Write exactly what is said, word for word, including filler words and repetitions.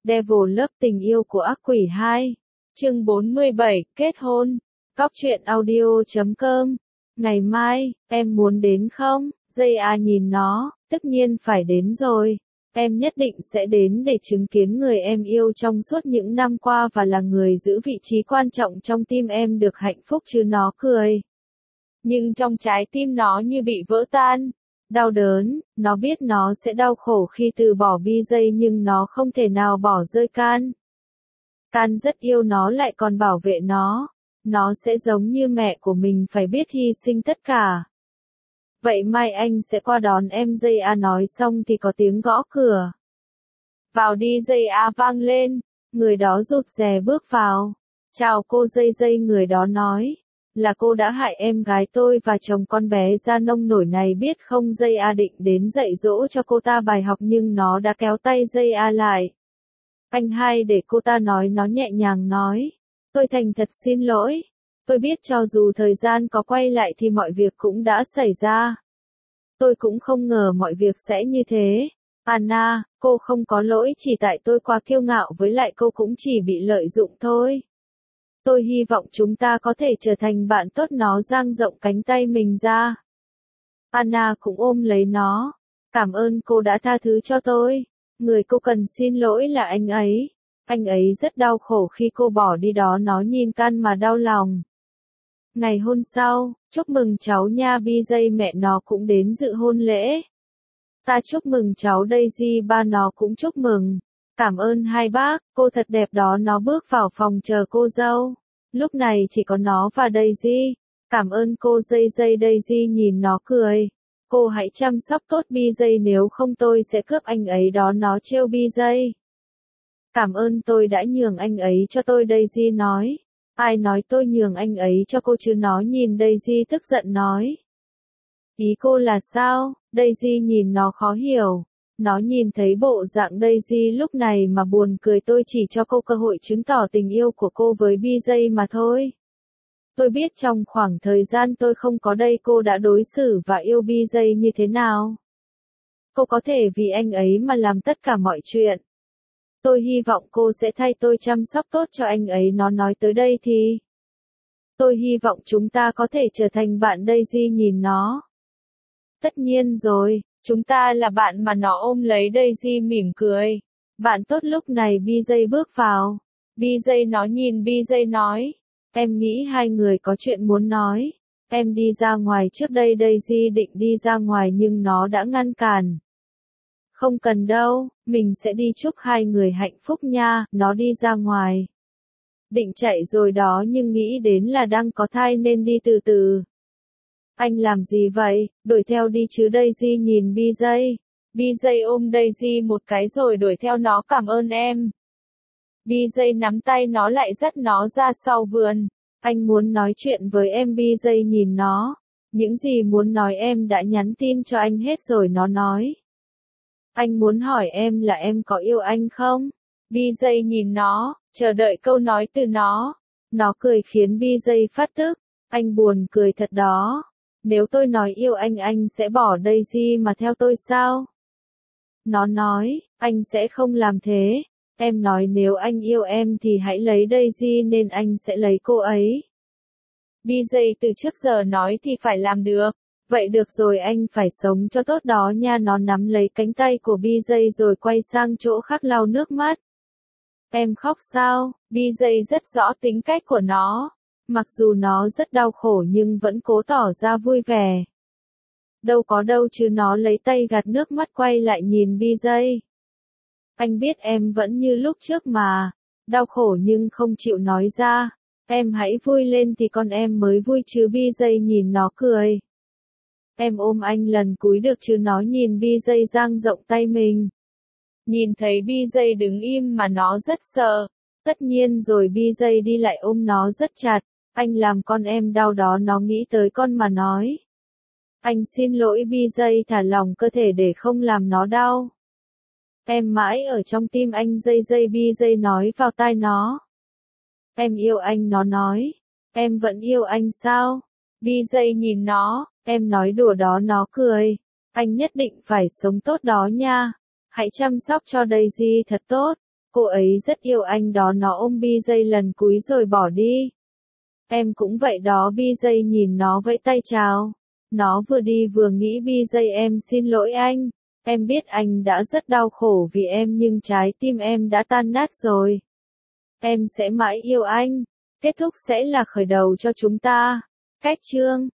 Devil Love tình yêu của ác quỷ hai. Chương bốn mươi bảy, kết hôn. Cóc truyện audio chấm com. Ngày mai, em muốn đến không? Dây A nhìn nó, tất nhiên phải đến rồi. Em nhất định sẽ đến để chứng kiến người em yêu trong suốt những năm qua và là người giữ vị trí quan trọng trong tim em được hạnh phúc chứ. Nó cười. Nhưng trong trái tim nó như bị vỡ tan. Đau đớn, nó biết nó sẽ đau khổ khi từ bỏ bê jay nhưng nó không thể nào bỏ rơi Can. Can rất yêu nó lại còn bảo vệ nó. Nó sẽ giống như mẹ của mình phải biết hy sinh tất cả. Vậy mai anh sẽ qua đón em. Dây A nói xong thì có tiếng gõ cửa. Vào đi. Dây A vang lên. Người đó rụt rè bước vào. Chào cô. Dây Dây người đó nói. Là cô đã hại em gái tôi và chồng con bé da nông nổi này biết không? Dây A định đến dạy dỗ cho cô ta bài học nhưng nó đã kéo tay Dây A lại. Anh hai để cô ta nói. Nó nhẹ nhàng nói. Tôi thành thật xin lỗi. Tôi biết cho dù thời gian có quay lại thì mọi việc cũng đã xảy ra. Tôi cũng không ngờ mọi việc sẽ như thế. Anna, cô không có lỗi, chỉ tại tôi quá kiêu ngạo với lại cô cũng chỉ bị lợi dụng thôi. Tôi hy vọng chúng ta có thể trở thành bạn tốt. Nó dang rộng cánh tay mình ra. Anna cũng ôm lấy nó. Cảm ơn cô đã tha thứ cho tôi. Người cô cần xin lỗi là anh ấy. Anh ấy rất đau khổ khi cô bỏ đi đó. Nó nhìn Can mà đau lòng. Ngày hôm sau, chúc mừng cháu nha. bê jay mẹ nó cũng đến dự hôn lễ. Ta chúc mừng cháu Daisy. Ba nó cũng chúc mừng. Cảm ơn hai bác, cô thật đẹp đó. Nó bước vào phòng chờ cô dâu. Lúc này chỉ có nó và Daisy. Cảm ơn cô. Dây Dây. Daisy nhìn nó cười. Cô hãy chăm sóc tốt bê jay nếu không tôi sẽ cướp anh ấy đó. Nó trêu bê jay. Cảm ơn tôi đã nhường anh ấy cho tôi. Daisy nói. Ai nói tôi nhường anh ấy cho cô chứ? Nó nhìn Daisy tức giận nói. Ý cô là sao? Daisy nhìn nó khó hiểu. Nó nhìn thấy bộ dạng Daisy lúc này mà buồn cười. Tôi chỉ cho cô cơ hội chứng tỏ tình yêu của cô với bê jay mà thôi. Tôi biết trong khoảng thời gian tôi không có đây cô đã đối xử và yêu bê jay như thế nào. Cô có thể vì anh ấy mà làm tất cả mọi chuyện. Tôi hy vọng cô sẽ thay tôi chăm sóc tốt cho anh ấy. Nó nói tới đây thì. Tôi hy vọng chúng ta có thể trở thành bạn. Daisy nhìn nó. Tất nhiên rồi, chúng ta là bạn mà. Nó ôm lấy Daisy mỉm cười. Bạn tốt. Lúc này bê jay bước vào. bê jay nó nhìn bê jay nói. Em nghĩ hai người có chuyện muốn nói. Em đi ra ngoài trước đây. Daisy định đi ra ngoài nhưng nó đã ngăn cản. Không cần đâu, mình sẽ đi chúc hai người hạnh phúc nha. Nó đi ra ngoài. Định chạy rồi đó nhưng nghĩ đến là đang có thai nên đi từ từ. Anh làm gì vậy? Đuổi theo đi chứ. Daisy nhìn bê jay. bê jay ôm Daisy một cái rồi đuổi theo nó. Cảm ơn em. bê jay nắm tay nó lại dắt nó ra sau vườn. Anh muốn nói chuyện với em. bê jay nhìn nó. Những gì muốn nói em đã nhắn tin cho anh hết rồi. Nó nói. Anh muốn hỏi em là em có yêu anh không? bê jay nhìn nó, chờ đợi câu nói từ nó. Nó cười khiến bê jay phát tức. Anh buồn cười thật đó. Nếu tôi nói yêu anh anh sẽ bỏ Daisy mà theo tôi sao? Nó nói, anh sẽ không làm thế. Em nói nếu anh yêu em thì hãy lấy Daisy nên anh sẽ lấy cô ấy. bê jay từ trước giờ nói thì phải làm được. Vậy được rồi, anh phải sống cho tốt đó nha. Nó nắm lấy cánh tay của bê jay rồi quay sang chỗ khác lau nước mắt. Em khóc sao? bê jay rất rõ tính cách của nó. Mặc dù nó rất đau khổ nhưng vẫn cố tỏ ra vui vẻ. Đâu có đâu chứ. Nó lấy tay gạt nước mắt quay lại nhìn bê jay. Anh biết em vẫn như lúc trước mà. Đau khổ nhưng không chịu nói ra. Em hãy vui lên thì con em mới vui chứ. bê jay nhìn nó cười. Em ôm anh lần cuối được chứ? Nó nhìn bê jay dang rộng tay mình. Nhìn thấy bê jay đứng im mà nó rất sợ. Tất nhiên rồi. bê jay đi lại ôm nó rất chặt. Anh làm con em đau đó. Nó nghĩ tới con mà nói. Anh xin lỗi. bê jay thả lỏng cơ thể để không làm nó đau. Em mãi ở trong tim anh. Dây Dây. bê jay nói vào tai nó. Em yêu anh. Nó nói. Em vẫn yêu anh sao? bê jay nhìn nó. Em nói đùa đó. Nó cười. Anh nhất định phải sống tốt đó nha. Hãy chăm sóc cho Daisy thật tốt. Cô ấy rất yêu anh đó, nó ôm bê jay lần cuối rồi bỏ đi. Em cũng vậy đó, bê jay nhìn nó vẫy tay chào. Nó vừa đi vừa nghĩ bê jay em xin lỗi anh. Em biết anh đã rất đau khổ vì em nhưng trái tim em đã tan nát rồi. Em sẽ mãi yêu anh. Kết thúc sẽ là khởi đầu cho chúng ta. Cách chương